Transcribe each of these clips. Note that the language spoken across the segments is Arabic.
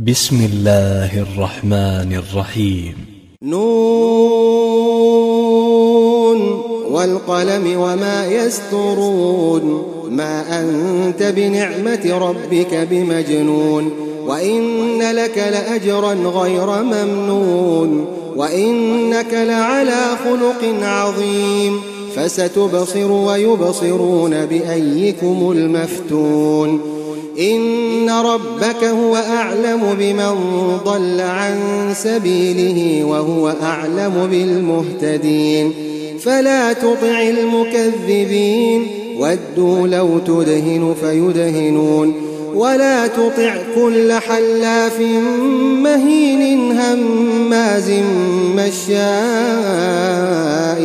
بسم الله الرحمن الرحيم. نون والقلم وما يسطرون ما أنت بنعمة ربك بمجنون وإن لك لأجرا غير ممنون وإنك لعلى خلق عظيم فستبصر ويبصرون بأيكم المفتون إن ربك هو أعلم بمن ضل عن سبيله وهو أعلم بالمهتدين فلا تطع المكذبين ودوا لو تدهن فيدهنون ولا تطع كل حلاف مهين هماز مشاء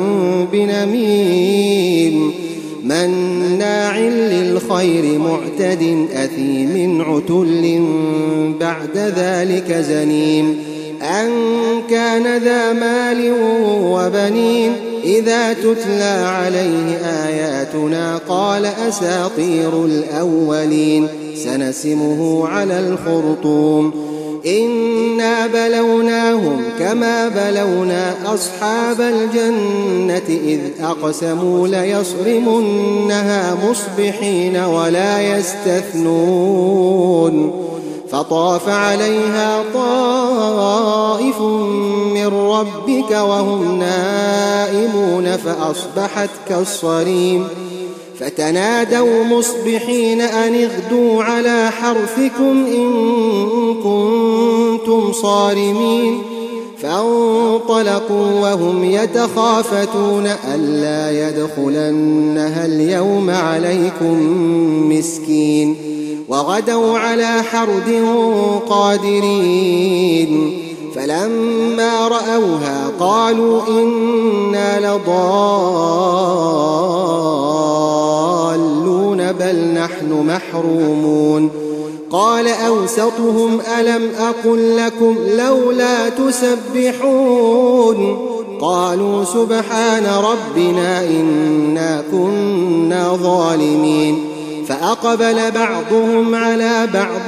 بنميم مناع للخير معتد أثيم عتل بعد ذلك زنيم أن كان ذا مال وبنين إذا تتلى عليه آياتنا قال أساطير الأولين سنسمه على الخرطوم إنا بلوناهم كما بلونا أصحاب الجنة إذ أقسموا ليصرمنها مصبحين ولا يستثنون فطاف عليها طائف من ربك وهم نائمون فأصبحت كالصريم فتنادوا مصبحين أن اغدوا على حرثكم إن كنتم صارمين فانطلقوا وهم يتخافتون ألا يدخلنها اليوم عليكم مسكين وغدوا على حرد قادرين فلما رأوها قالوا إنا لضالون بل نحن محرومون قال أوسطهم ألم أقل لكم لولا تسبحون قالوا سبحان ربنا إنا كنا ظالمين فأقبل بعضهم على بعض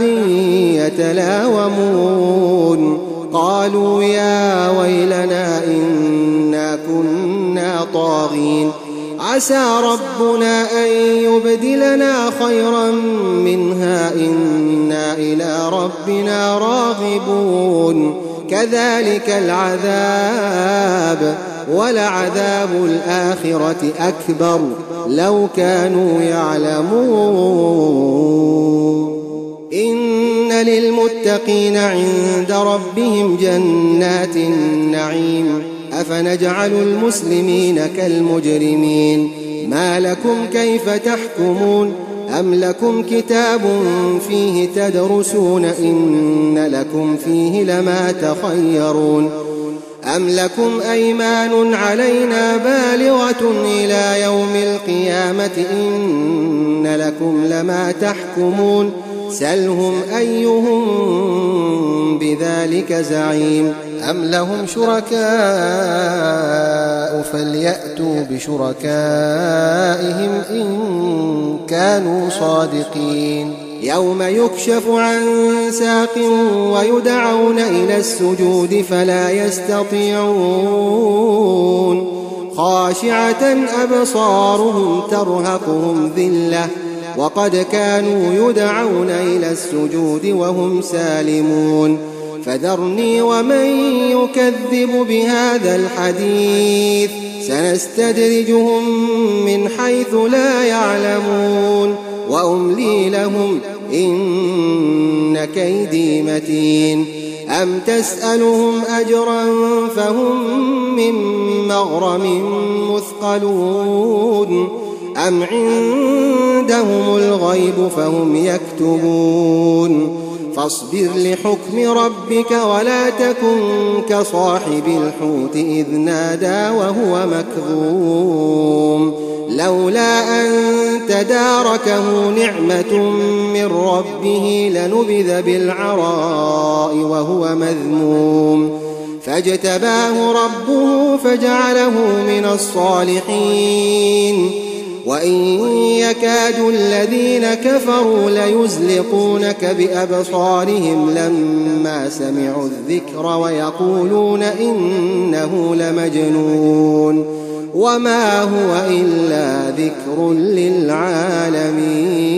يتلاومون قالوا يا ويلنا إنا كنا طاغين عسى ربنا أن يبدلنا خيرا منها إنا إلى ربنا راغبون كذلك العذاب ولعذاب الآخرة أكبر لو كانوا يعلمون إن للمتقين عند ربهم جنات النعيم أفنجعل المسلمين كالمجرمين ما لكم كيف تحكمون أم لكم كتاب فيه تدرسون إن لكم فيه لما تخيرون أم لكم أيمان علينا بالغة إلى يوم القيامة إن لكم لما تحكمون سلهم أيهم بذلك زعيم أم لهم شركاء فليأتوا بشركائهم إن كانوا صادقين يوم يكشف عن ساق ويدعون إلى السجود فلا يستطيعون خاشعة أبصارهم ترهقهم ذلة وقد كانوا يدعون إلى السجود وهم سالمون فذرني ومن يكذب بهذا الحديث سنستدرجهم من حيث لا يعلمون وأملي لهم إن كيدي متين أم تسألهم أجرا فهم من مغرم مثقلون أم عندهم الغيب فهم يكتبون فاصبر لحكم ربك ولا تكن كصاحب الحوت إذ نادى وهو مكظوم لولا أن تداركه نعمة من ربه لنبذ بالعراء وهو مذموم فاجتباه ربه فجعله من الصالحين وإن يكاد الذين كفروا ليزلقونك بأبصارهم لما سمعوا الذكر ويقولون إنه لمجنون وما هو إلا ذكر للعالمين.